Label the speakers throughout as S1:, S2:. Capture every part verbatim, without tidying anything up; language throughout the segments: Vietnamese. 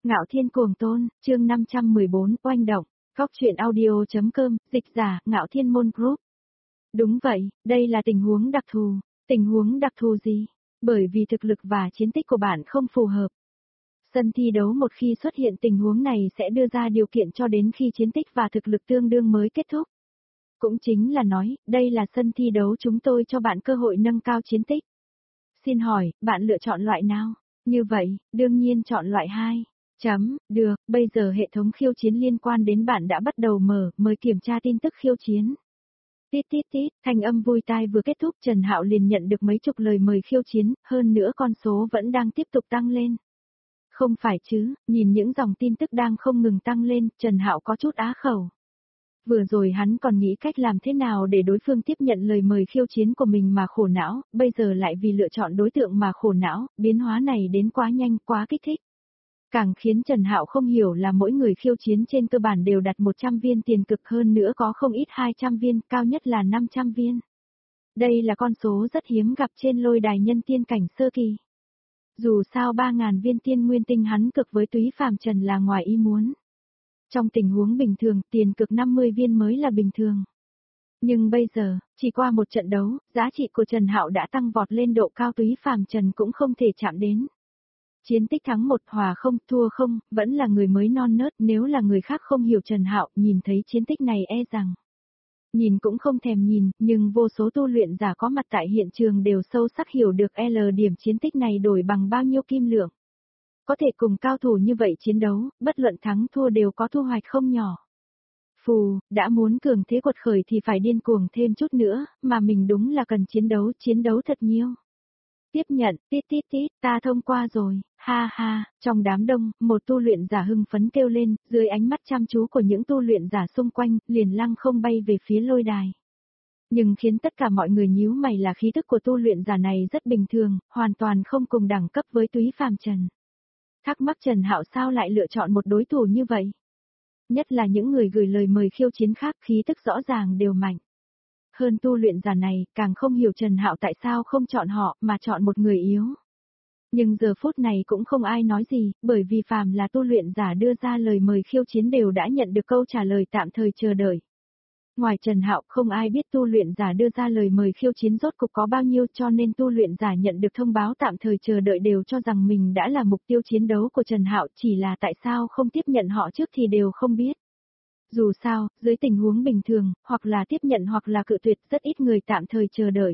S1: Ngạo Thiên Cuồng Tôn, chương năm trăm mười bốn, oanh động, góc truyện audio.com, dịch giả, Ngạo Thiên Môn Group. Đúng vậy, đây là tình huống đặc thù. Tình huống đặc thù gì? Bởi vì thực lực và chiến tích của bạn không phù hợp. Sân thi đấu một khi xuất hiện tình huống này sẽ đưa ra điều kiện cho đến khi chiến tích và thực lực tương đương mới kết thúc. Cũng chính là nói, đây là sân thi đấu chúng tôi cho bạn cơ hội nâng cao chiến tích. Xin hỏi, bạn lựa chọn loại nào? Như vậy, đương nhiên chọn loại hai. Chấm, được, bây giờ hệ thống khiêu chiến liên quan đến bạn đã bắt đầu mở, mời kiểm tra tin tức khiêu chiến. Tít tít tít, thanh âm vui tai vừa kết thúc, Trần Hạo liền nhận được mấy chục lời mời khiêu chiến, hơn nữa con số vẫn đang tiếp tục tăng lên. Không phải chứ, nhìn những dòng tin tức đang không ngừng tăng lên, Trần Hạo có chút á khẩu. Vừa rồi hắn còn nghĩ cách làm thế nào để đối phương tiếp nhận lời mời khiêu chiến của mình mà khổ não, bây giờ lại vì lựa chọn đối tượng mà khổ não, biến hóa này đến quá nhanh, quá kích thích. Càng khiến Trần Hạo không hiểu là mỗi người khiêu chiến trên cơ bản đều đặt một trăm viên tiền cực, hơn nữa có không ít hai trăm viên, cao nhất là năm trăm viên. Đây là con số rất hiếm gặp trên lôi đài nhân tiên cảnh sơ kỳ. Dù sao ba nghìn viên tiên nguyên tinh hắn cực với Túy Phàm Trần là ngoài ý muốn. Trong tình huống bình thường, tiền cực năm mươi viên mới là bình thường. Nhưng bây giờ, chỉ qua một trận đấu, giá trị của Trần Hạo đã tăng vọt lên độ cao Túy Phàm Trần cũng không thể chạm đến. Chiến tích thắng một, hòa không, thua không, vẫn là người mới non nớt, nếu là người khác không hiểu Trần Hạo, nhìn thấy chiến tích này e rằng. Nhìn cũng không thèm nhìn, nhưng vô số tu luyện giả có mặt tại hiện trường đều sâu sắc hiểu được L điểm chiến tích này đổi bằng bao nhiêu kim lượng. Có thể cùng cao thủ như vậy chiến đấu, bất luận thắng thua đều có thu hoạch không nhỏ. Phù, đã muốn cường thế quật khởi thì phải điên cuồng thêm chút nữa, mà mình đúng là cần chiến đấu, chiến đấu thật nhiều. Tiếp nhận, tít tít tít, ta thông qua rồi, ha ha, trong đám đông, một tu luyện giả hưng phấn kêu lên, dưới ánh mắt chăm chú của những tu luyện giả xung quanh, liền lăng không bay về phía lôi đài. Nhưng khiến tất cả mọi người nhíu mày là khí tức của tu luyện giả này rất bình thường, hoàn toàn không cùng đẳng cấp với Túy Phàm Trần. Thắc mắc Trần Hạo sao lại lựa chọn một đối thủ như vậy? Nhất là những người gửi lời mời khiêu chiến khác, khí tức rõ ràng đều mạnh. Hơn tu luyện giả này, càng không hiểu Trần Hạo tại sao không chọn họ, mà chọn một người yếu. Nhưng giờ phút này cũng không ai nói gì, bởi vì phàm là tu luyện giả đưa ra lời mời khiêu chiến đều đã nhận được câu trả lời tạm thời chờ đợi. Ngoài Trần Hạo, không ai biết tu luyện giả đưa ra lời mời khiêu chiến rốt cục có bao nhiêu, cho nên tu luyện giả nhận được thông báo tạm thời chờ đợi đều cho rằng mình đã là mục tiêu chiến đấu của Trần Hạo, chỉ là tại sao không tiếp nhận họ trước thì đều không biết. Dù sao, dưới tình huống bình thường, hoặc là tiếp nhận hoặc là cự tuyệt, rất ít người tạm thời chờ đợi.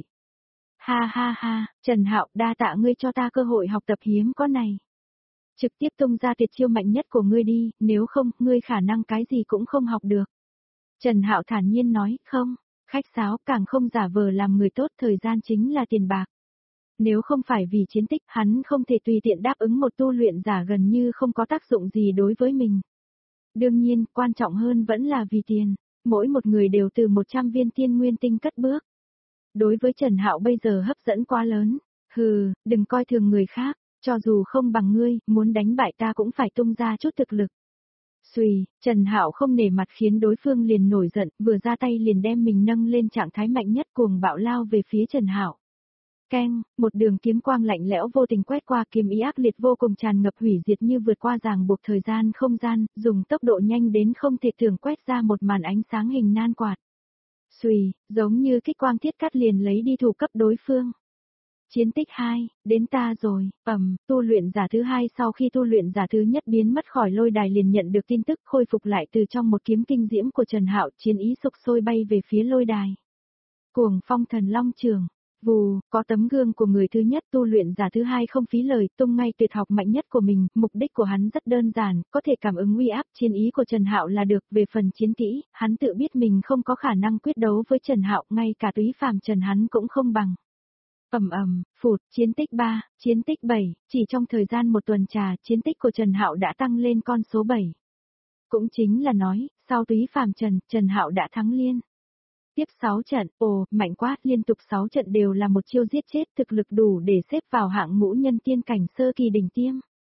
S1: Ha ha ha, Trần Hạo, đa tạ ngươi cho ta cơ hội học tập hiếm có này. Trực tiếp tung ra tuyệt chiêu mạnh nhất của ngươi đi, nếu không, ngươi khả năng cái gì cũng không học được. Trần Hạo thản nhiên nói, không, khách sáo, càng không giả vờ làm người tốt, thời gian chính là tiền bạc. Nếu không phải vì chiến tích, hắn không thể tùy tiện đáp ứng một tu luyện giả gần như không có tác dụng gì đối với mình. Đương nhiên, quan trọng hơn vẫn là vì tiền, mỗi một người đều từ một trăm viên tiên nguyên tinh cất bước. Đối với Trần Hạo bây giờ hấp dẫn quá lớn, hừ, đừng coi thường người khác, cho dù không bằng ngươi, muốn đánh bại ta cũng phải tung ra chút thực lực. Xùy, Trần Hạo không nể mặt khiến đối phương liền nổi giận, vừa ra tay liền đem mình nâng lên trạng thái mạnh nhất, cuồng bạo lao về phía Trần Hạo. Keng, một đường kiếm quang lạnh lẽo vô tình quét qua, kiếm ý ác liệt vô cùng tràn ngập hủy diệt như vượt qua ràng buộc thời gian không gian, dùng tốc độ nhanh đến không thể tưởng quét ra một màn ánh sáng hình nan quạt. Xùy, giống như kích quang thiết cắt liền lấy đi thủ cấp đối phương. Chiến tích hai, đến ta rồi, ầm, tu luyện giả thứ hai sau khi tu luyện giả thứ nhất biến mất khỏi lôi đài liền nhận được tin tức khôi phục lại từ trong một kiếm kinh diễm của Trần Hạo, chiến ý sục sôi bay về phía lôi đài. Cuồng phong thần long trường, vù, có tấm gương của người thứ nhất, tu luyện giả thứ hai không phí lời, tung ngay tuyệt học mạnh nhất của mình, mục đích của hắn rất đơn giản, có thể cảm ứng uy áp chiến ý của Trần Hạo là được, về phần chiến kỹ, hắn tự biết mình không có khả năng quyết đấu với Trần Hạo, ngay cả Túy Phàm Trần hắn cũng không bằng. Ầm ầm, phụt, chiến tích ba, chiến tích bảy, chỉ trong thời gian một tuần trà, chiến tích của Trần Hạo đã tăng lên con số bảy. Cũng chính là nói, sau Túy Phàm Trần, Trần Hạo đã thắng liên. Tiếp sáu trận, ồ, mạnh quá, liên tục sáu trận đều là một chiêu giết chết, thực lực đủ để xếp vào hạng ngũ nhân tiên cảnh sơ kỳ đỉnh tiêm.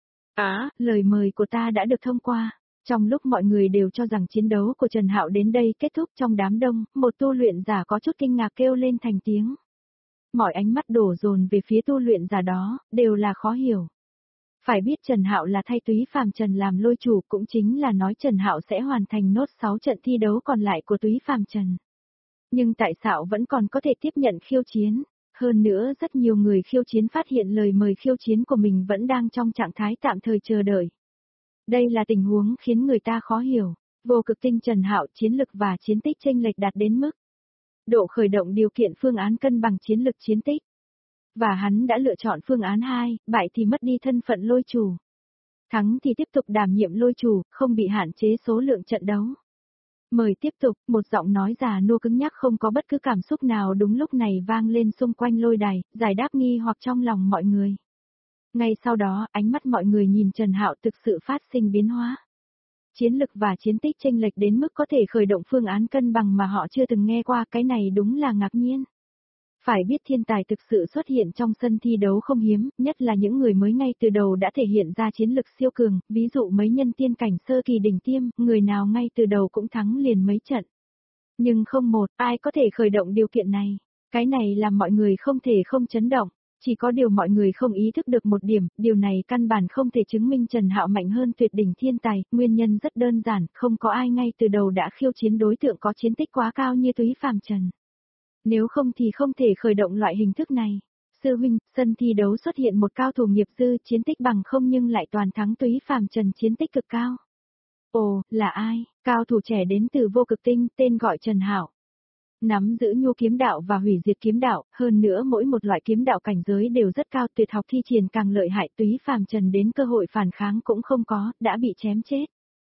S1: Á, lời mời của ta đã được thông qua. Trong lúc mọi người đều cho rằng chiến đấu của Trần Hạo đến đây kết thúc, trong đám đông, một tu luyện giả có chút kinh ngạc kêu lên thành tiếng. Mọi ánh mắt đổ dồn về phía tu luyện giả đó, đều là khó hiểu. Phải biết Trần Hạo là thay Túy Phàm Trần làm lôi chủ, cũng chính là nói Trần Hạo sẽ hoàn thành nốt sáu trận thi đấu còn lại của Túy Phàm Trần. Nhưng tại sao vẫn còn có thể tiếp nhận khiêu chiến? Hơn nữa rất nhiều người khiêu chiến phát hiện lời mời khiêu chiến của mình vẫn đang trong trạng thái tạm thời chờ đợi. Đây là tình huống khiến người ta khó hiểu. Vô Cực Tinh Trần Hạo chiến lực và chiến tích chênh lệch đạt đến mức độ khởi động điều kiện phương án cân bằng chiến lực chiến tích. Và hắn đã lựa chọn phương án hai, bại thì mất đi thân phận lôi chủ. Thắng thì tiếp tục đảm nhiệm lôi chủ, không bị hạn chế số lượng trận đấu. Mời tiếp tục, một giọng nói già nua cứng nhắc không có bất cứ cảm xúc nào đúng lúc này vang lên xung quanh lôi đài, giải đáp nghi hoặc trong lòng mọi người. Ngay sau đó, ánh mắt mọi người nhìn Trần Hạo thực sự phát sinh biến hóa. Chiến lực và chiến tích chênh lệch đến mức có thể khởi động phương án cân bằng mà họ chưa từng nghe qua, cái này đúng là ngạc nhiên. Phải biết thiên tài thực sự xuất hiện trong sân thi đấu không hiếm, nhất là những người mới ngay từ đầu đã thể hiện ra chiến lực siêu cường, ví dụ mấy nhân tiên cảnh sơ kỳ đỉnh tiêm, người nào ngay từ đầu cũng thắng liền mấy trận. Nhưng không một ai có thể khởi động điều kiện này. Cái này làm mọi người không thể không chấn động. Chỉ có điều mọi người không ý thức được một điểm, điều này căn bản không thể chứng minh Trần Hạo mạnh hơn tuyệt đỉnh thiên tài, nguyên nhân rất đơn giản, không có ai ngay từ đầu đã khiêu chiến đối tượng có chiến tích quá cao như Túy Phàm Trần. Nếu không thì không thể khởi động loại hình thức này. Sư huynh, sân thi đấu xuất hiện một cao thủ nghiệp dư chiến tích bằng không nhưng lại toàn thắng Túy Phàm Trần chiến tích cực cao. Ồ, là ai? Cao thủ trẻ đến từ Vô Cực Tinh, tên gọi Trần Hạo. Nắm giữ nhu kiếm đạo và hủy diệt kiếm đạo, hơn nữa mỗi một loại kiếm đạo cảnh giới đều rất cao, tuyệt học thi triển càng lợi hại, Túy Phàm Trần đến cơ hội phản kháng cũng không có, đã bị chém chết.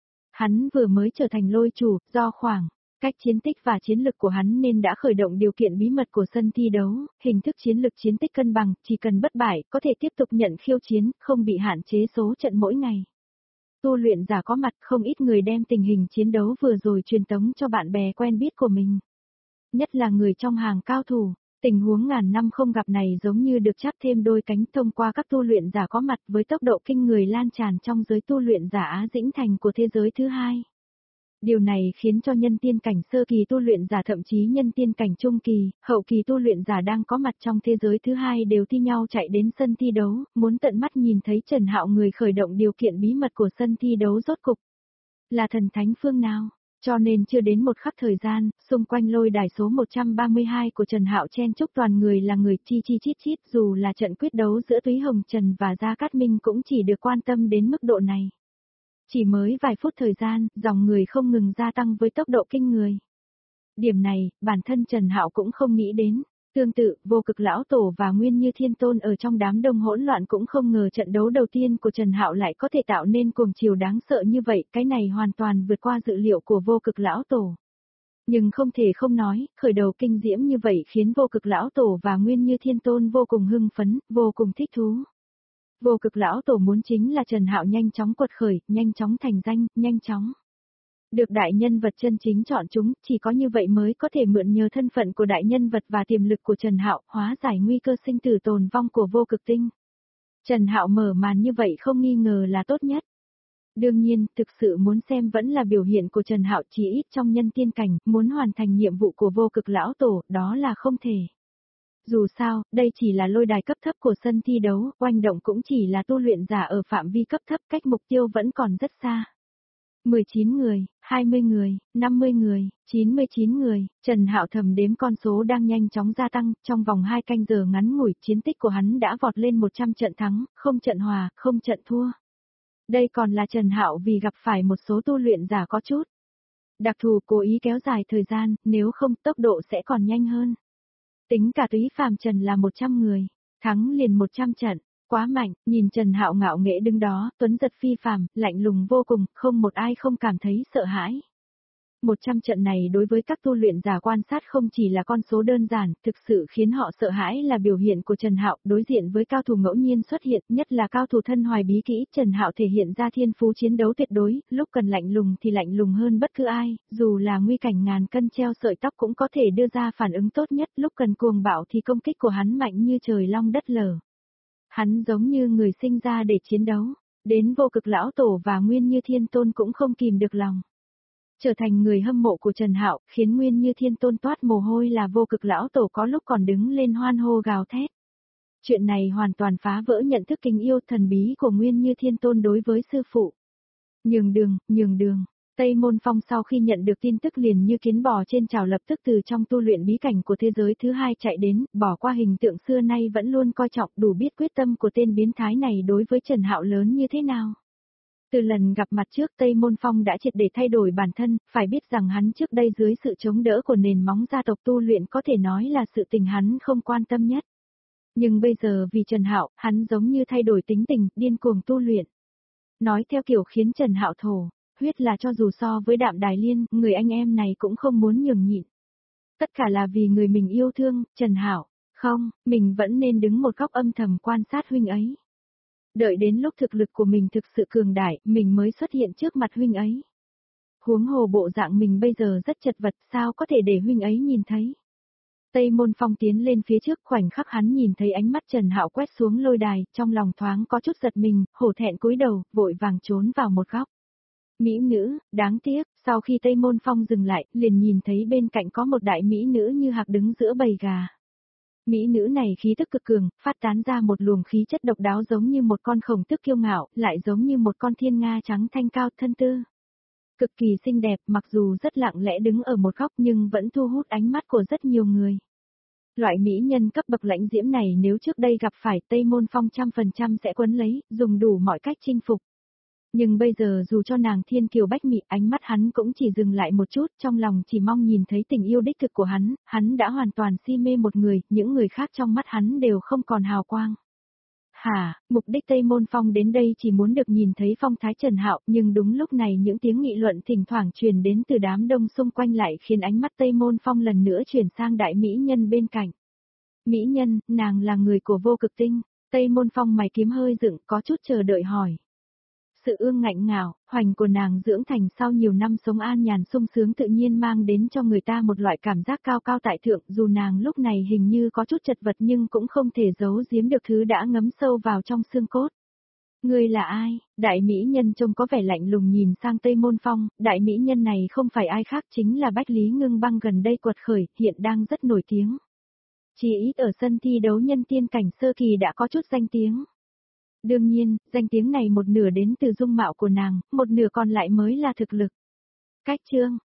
S1: Hắn vừa mới trở thành lôi chủ, do khoảng cách chiến tích và chiến lực của hắn nên đã khởi động điều kiện bí mật của sân thi đấu, hình thức chiến lực chiến tích cân bằng, chỉ cần bất bại, có thể tiếp tục nhận khiêu chiến, không bị hạn chế số trận mỗi ngày. Tu luyện giả có mặt, không ít người đem tình hình chiến đấu vừa rồi truyền tống cho bạn bè quen biết của mình. Nhất là người trong hàng cao thủ, tình huống ngàn năm không gặp này giống như được chắp thêm đôi cánh thông qua các tu luyện giả có mặt với tốc độ kinh người lan tràn trong giới tu luyện giả Á Dĩnh Thành của thế giới thứ hai. Điều này khiến cho nhân tiên cảnh sơ kỳ tu luyện giả thậm chí nhân tiên cảnh trung kỳ, hậu kỳ tu luyện giả đang có mặt trong thế giới thứ hai đều thi nhau chạy đến sân thi đấu, muốn tận mắt nhìn thấy Trần Hạo người khởi động điều kiện bí mật của sân thi đấu rốt cục. Là thần thánh phương nào? Cho nên chưa đến một khắc thời gian, xung quanh lôi đài số một trăm ba mươi hai của Trần Hạo chen chúc toàn người là người chi chi chít chít, dù là trận quyết đấu giữa Túy Hồng Trần và Gia Cát Minh cũng chỉ được quan tâm đến mức độ này. Chỉ mới vài phút thời gian, dòng người không ngừng gia tăng với tốc độ kinh người. Điểm này, bản thân Trần Hạo cũng không nghĩ đến. Tương tự, Vô Cực Lão Tổ và Nguyên Như Thiên Tôn ở trong đám đông hỗn loạn cũng không ngờ trận đấu đầu tiên của Trần Hạo lại có thể tạo nên cuồng chiều đáng sợ như vậy, cái này hoàn toàn vượt qua dự liệu của Vô Cực Lão Tổ. Nhưng không thể không nói, khởi đầu kinh diễm như vậy khiến Vô Cực Lão Tổ và Nguyên Như Thiên Tôn vô cùng hưng phấn, vô cùng thích thú. Vô Cực Lão Tổ muốn chính là Trần Hạo nhanh chóng quật khởi, nhanh chóng thành danh, nhanh chóng được đại nhân vật chân chính chọn chúng, chỉ có như vậy mới có thể mượn nhờ thân phận của đại nhân vật và tiềm lực của Trần Hạo, hóa giải nguy cơ sinh tử tồn vong của Vô Cực Tinh. Trần Hạo mở màn như vậy không nghi ngờ là tốt nhất. Đương nhiên, thực sự muốn xem vẫn là biểu hiện của Trần Hạo chỉ ít trong nhân tiên cảnh, muốn hoàn thành nhiệm vụ của Vô Cực Lão Tổ, đó là không thể. Dù sao, đây chỉ là lôi đài cấp thấp của sân thi đấu, oanh động cũng chỉ là tu luyện giả ở phạm vi cấp thấp, cách mục tiêu vẫn còn rất xa. mười chín người, hai mươi người, năm mươi người, chín mươi chín người, Trần Hạo thầm đếm con số đang nhanh chóng gia tăng, trong vòng hai canh giờ ngắn ngủi, chiến tích của hắn đã vọt lên một trăm trận thắng, không trận hòa, không trận thua. Đây còn là Trần Hạo vì gặp phải một số tu luyện giả có chút đặc thù cố ý kéo dài thời gian, nếu không tốc độ sẽ còn nhanh hơn. Tính cả Túy Phàm Trần là một trăm người, thắng liền một trăm trận, quá mạnh, nhìn Trần Hạo ngạo nghễ đứng đó, tuấn giật phi phàm, lạnh lùng vô cùng, không một ai không cảm thấy sợ hãi. một trăm trận này đối với các tu luyện giả quan sát không chỉ là con số đơn giản, thực sự khiến họ sợ hãi là biểu hiện của Trần Hạo, đối diện với cao thủ ngẫu nhiên xuất hiện, nhất là cao thủ thân hoài bí kỹ, Trần Hạo thể hiện ra thiên phú chiến đấu tuyệt đối, lúc cần lạnh lùng thì lạnh lùng hơn bất cứ ai, dù là nguy cảnh ngàn cân treo sợi tóc cũng có thể đưa ra phản ứng tốt nhất, lúc cần cuồng bạo thì công kích của hắn mạnh như trời long đất lở. Hắn giống như người sinh ra để chiến đấu, đến Vô Cực Lão Tổ và Nguyên Như Thiên Tôn cũng không kìm được lòng. Trở thành người hâm mộ của Trần Hạo, khiến Nguyên Như Thiên Tôn toát mồ hôi là Vô Cực Lão Tổ có lúc còn đứng lên hoan hô gào thét. Chuyện này hoàn toàn phá vỡ nhận thức kính yêu thần bí của Nguyên Như Thiên Tôn đối với sư phụ. Nhường đường, nhường đường. Tây Môn Phong sau khi nhận được tin tức liền như kiến bò trên chảo lập tức từ trong tu luyện bí cảnh của thế giới thứ hai chạy đến, bỏ qua hình tượng xưa nay vẫn luôn coi trọng, đủ biết quyết tâm của tên biến thái này đối với Trần Hạo lớn như thế nào. Từ lần gặp mặt trước Tây Môn Phong đã triệt để thay đổi bản thân, phải biết rằng hắn trước đây dưới sự chống đỡ của nền móng gia tộc tu luyện có thể nói là sự tình hắn không quan tâm nhất. Nhưng bây giờ vì Trần Hạo, hắn giống như thay đổi tính tình, điên cuồng tu luyện. Nói theo kiểu khiến Trần Hạo thổ, huyết là cho dù so với Đạm Đài Liên, người anh em này cũng không muốn nhường nhịn. Tất cả là vì người mình yêu thương, Trần Hạo, không, mình vẫn nên đứng một góc âm thầm quan sát huynh ấy. Đợi đến lúc thực lực của mình thực sự cường đại, mình mới xuất hiện trước mặt huynh ấy. Huống hồ bộ dạng mình bây giờ rất chật vật, sao có thể để huynh ấy nhìn thấy. Tây Môn Phong tiến lên phía trước, khoảnh khắc hắn nhìn thấy ánh mắt Trần Hạo quét xuống lôi đài, trong lòng thoáng có chút giật mình, hổ thẹn cúi đầu, vội vàng trốn vào một góc. Mỹ nữ, đáng tiếc, sau khi Tây Môn Phong dừng lại, liền nhìn thấy bên cạnh có một đại mỹ nữ như hạc đứng giữa bầy gà. Mỹ nữ này khí tức cực cường, phát tán ra một luồng khí chất độc đáo giống như một con khổng tước kiêu ngạo, lại giống như một con thiên nga trắng thanh cao thân tư. Cực kỳ xinh đẹp, mặc dù rất lặng lẽ đứng ở một góc nhưng vẫn thu hút ánh mắt của rất nhiều người. Loại mỹ nhân cấp bậc lãnh diễm này nếu trước đây gặp phải Tây Môn Phong trăm phần trăm sẽ quấn lấy, dùng đủ mọi cách chinh phục. Nhưng bây giờ dù cho nàng thiên kiều bách mị, ánh mắt hắn cũng chỉ dừng lại một chút, trong lòng chỉ mong nhìn thấy tình yêu đích thực của hắn, hắn đã hoàn toàn si mê một người, những người khác trong mắt hắn đều không còn hào quang. Hả, mục đích Tây Môn Phong đến đây chỉ muốn được nhìn thấy phong thái Trần Hạo, nhưng đúng lúc này những tiếng nghị luận thỉnh thoảng truyền đến từ đám đông xung quanh lại khiến ánh mắt Tây Môn Phong lần nữa chuyển sang đại mỹ nhân bên cạnh. Mỹ nhân, nàng là người của Vô Cực Tinh. Tây Môn Phong mày kiếm hơi dựng, có chút chờ đợi hỏi. Sự ương ngạnh ngạo, hoành của nàng dưỡng thành sau nhiều năm sống an nhàn sung sướng tự nhiên mang đến cho người ta một loại cảm giác cao cao tại thượng, dù nàng lúc này hình như có chút chật vật nhưng cũng không thể giấu giếm được thứ đã ngấm sâu vào trong xương cốt. Ngươi là ai? Đại mỹ nhân trông có vẻ lạnh lùng nhìn sang Tây Môn Phong, đại mỹ nhân này không phải ai khác chính là Bách Lý Ngưng Băng gần đây quật khởi, hiện đang rất nổi tiếng. Chỉ ít ở sân thi đấu nhân tiên cảnh sơ kỳ đã có chút danh tiếng. Đương nhiên, danh tiếng này một nửa đến từ dung mạo của nàng, một nửa còn lại mới là thực lực. Cách chương,